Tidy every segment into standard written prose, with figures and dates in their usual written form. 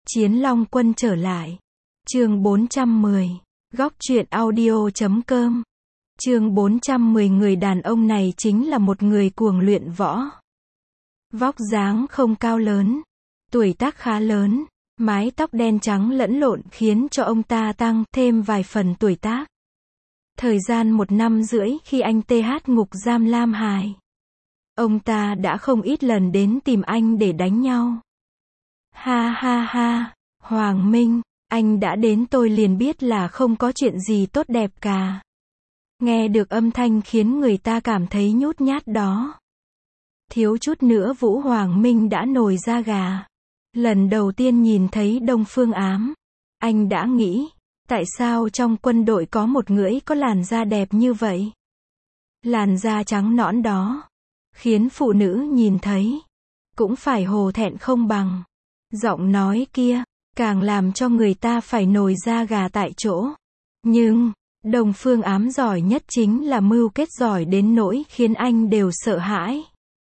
Chiến Long Quân trở lại. Chương 410. Góc truyện audio.com. Chương 410. Người đàn ông này chính là một người cuồng luyện võ. Vóc dáng không cao lớn, tuổi tác khá lớn, mái tóc đen trắng lẫn lộn khiến cho ông ta tăng thêm vài phần tuổi tác. Thời gian 1 năm rưỡi khi anh TH ngục giam Lam Hải, ông ta đã không ít lần đến tìm anh để đánh nhau. Ha ha ha, Hoàng Minh, anh đã đến tôi liền biết là không có chuyện gì tốt đẹp cả. Nghe được âm thanh khiến người ta cảm thấy nhút nhát đó. Thiếu chút nữa Vũ Hoàng Minh đã nổi da gà. Lần đầu tiên nhìn thấy Đông Phương Ám, anh đã nghĩ, tại sao trong quân đội có một người có làn da đẹp như vậy? Làn da trắng nõn đó, khiến phụ nữ nhìn thấy, cũng phải hổ thẹn không bằng. Giọng nói kia, càng làm cho người ta phải nổi da gà tại chỗ. Nhưng, Đông Phương Ám giỏi nhất chính là mưu kết giỏi đến nỗi khiến anh đều sợ hãi.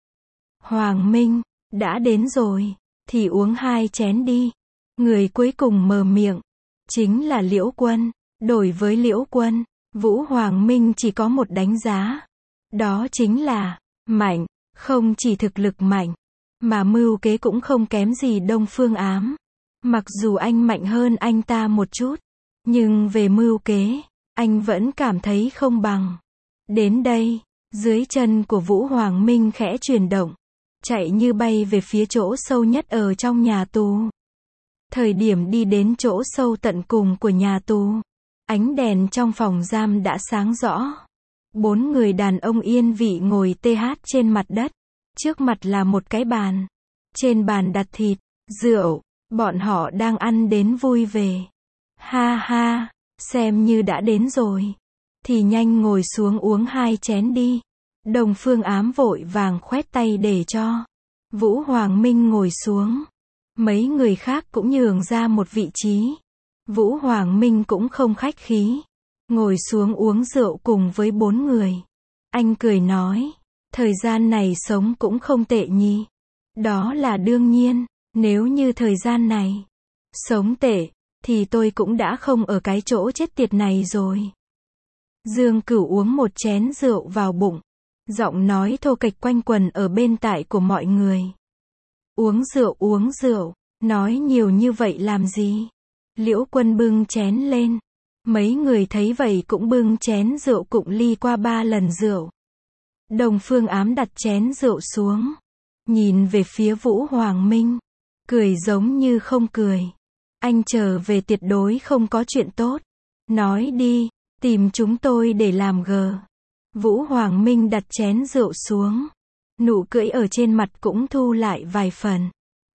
Hoàng Minh, đã đến rồi, thì uống 2 chén đi. Người cuối cùng mở miệng, chính là Liễu Quân. Đối với Liễu Quân, Vũ Hoàng Minh chỉ có một đánh giá. Đó chính là, mạnh, không chỉ thực lực mạnh, mà mưu kế cũng không kém gì Đông Phương Ám. Mặc dù anh mạnh hơn anh ta một chút, nhưng về mưu kế, anh vẫn cảm thấy không bằng. Đến đây, dưới chân của Vũ Hoàng Minh khẽ chuyển động, chạy như bay về phía chỗ sâu nhất ở trong nhà tù. Thời điểm đi đến chỗ sâu tận cùng của nhà tù, ánh đèn trong phòng giam đã sáng rõ. 4 người đàn ông yên vị ngồi TH trên mặt đất. Trước mặt là một cái bàn. Trên bàn đặt thịt, rượu, bọn họ đang ăn đến vui vẻ. Ha ha, xem như đã đến rồi. Thì nhanh ngồi xuống uống 2 chén đi. Đông Phương Ám vội vàng khoét tay để cho Vũ Hoàng Minh ngồi xuống. Mấy người khác cũng nhường ra một vị trí. Vũ Hoàng Minh cũng không khách khí, ngồi xuống uống rượu cùng với 4 người. Anh cười nói, thời gian này sống cũng không tệ nhỉ. Đó là đương nhiên, nếu như thời gian này sống tệ, thì tôi cũng đã không ở cái chỗ chết tiệt này rồi. Dương Cửu uống một chén rượu vào bụng. Giọng nói thô kệch quanh quần ở bên tai của mọi người. Uống rượu, nói nhiều như vậy làm gì? Liễu Quân bưng chén lên. Mấy người thấy vậy cũng bưng chén rượu cụng ly qua 3 lần rượu. Đông Phương Ám đặt chén rượu xuống, nhìn về phía Vũ Hoàng Minh, cười giống như không cười. Anh trở về tuyệt đối không có chuyện tốt. Nói đi, tìm chúng tôi để làm gờ. Vũ Hoàng Minh đặt chén rượu xuống. Nụ cười ở trên mặt cũng thu lại vài phần.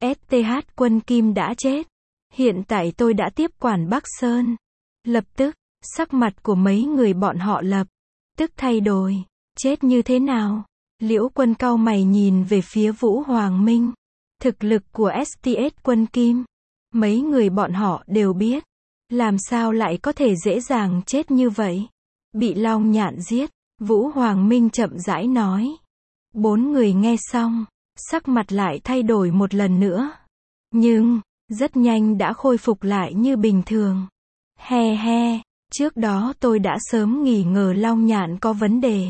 STH Quân Kim đã chết. Hiện tại tôi đã tiếp quản Bắc Sơn. Lập tức, sắc mặt của mấy người bọn họ lập tức thay đổi. Chết như thế nào? Liễu Quân cau mày nhìn về phía Vũ Hoàng Minh. Thực lực của STH Quân Kim, mấy người bọn họ đều biết. Làm sao lại có thể dễ dàng chết như vậy? Bị Long Nhạn giết. Vũ Hoàng Minh chậm rãi nói. 4 người nghe xong, sắc mặt lại thay đổi một lần nữa. Nhưng, rất nhanh đã khôi phục lại như bình thường. He he, trước đó tôi đã sớm nghi ngờ Long Nhạn có vấn đề.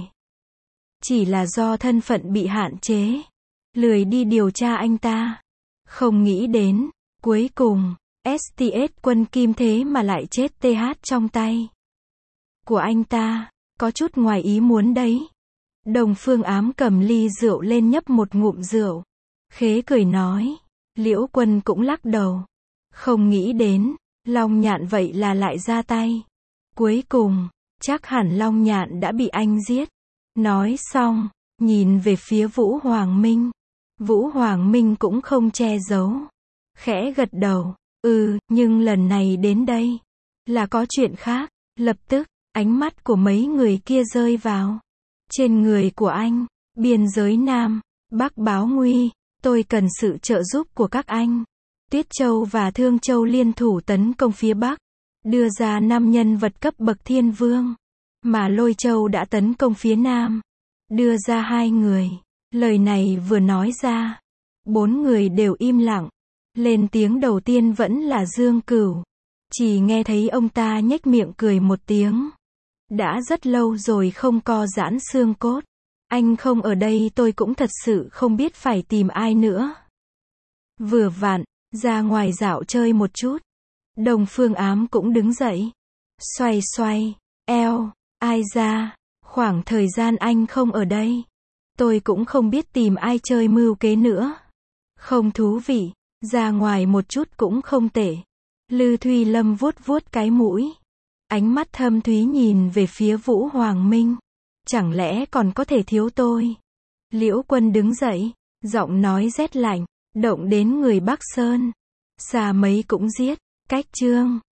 Chỉ là do thân phận bị hạn chế, lười đi điều tra anh ta. Không nghĩ đến, cuối cùng, STH Quân Kim thế mà lại chết TH trong tay của anh ta. Có chút ngoài ý muốn đấy. Đông Phương Ám cầm ly rượu lên nhấp một ngụm rượu. Khế cười nói. Liễu Quân cũng lắc đầu. Không nghĩ đến, Long Nhạn vậy là lại ra tay. Cuối cùng, chắc hẳn Long Nhạn đã bị anh giết. Nói xong, nhìn về phía Vũ Hoàng Minh. Vũ Hoàng Minh cũng không che giấu. Khẽ gật đầu. Nhưng lần này đến đây, là có chuyện khác. Lập tức, ánh mắt của mấy người kia rơi vào trên người của anh. Biên giới Nam, Bắc báo nguy, tôi cần sự trợ giúp của các anh. Tuyết Châu và Thương Châu liên thủ tấn công phía Bắc, đưa ra 5 nhân vật cấp bậc thiên vương. Mà Lôi Châu đã tấn công phía Nam, đưa ra 2 người. Lời này vừa nói ra, 4 người đều im lặng. Lên tiếng đầu tiên vẫn là Dương Cửu. Chỉ nghe thấy ông ta nhếch miệng cười một tiếng. Đã rất lâu rồi không co giãn xương cốt. Anh không ở đây tôi cũng thật sự không biết phải tìm ai nữa. Vừa vặn, ra ngoài dạo chơi một chút. Đồng Phương Ám cũng đứng dậy. Xoay xoay, eo, ai ra, khoảng thời gian anh không ở đây. Tôi cũng không biết tìm ai chơi mưu kế nữa. Không thú vị, ra ngoài một chút cũng không tệ. Lư Thuy Lâm vuốt vuốt cái mũi. Ánh mắt thâm thúy nhìn về phía Vũ Hoàng Minh. Chẳng lẽ còn có thể thiếu tôi? Liễu Quân đứng dậy, giọng nói rét lạnh, động đến người Bắc Sơn. Xa mấy cũng giết, cách chương.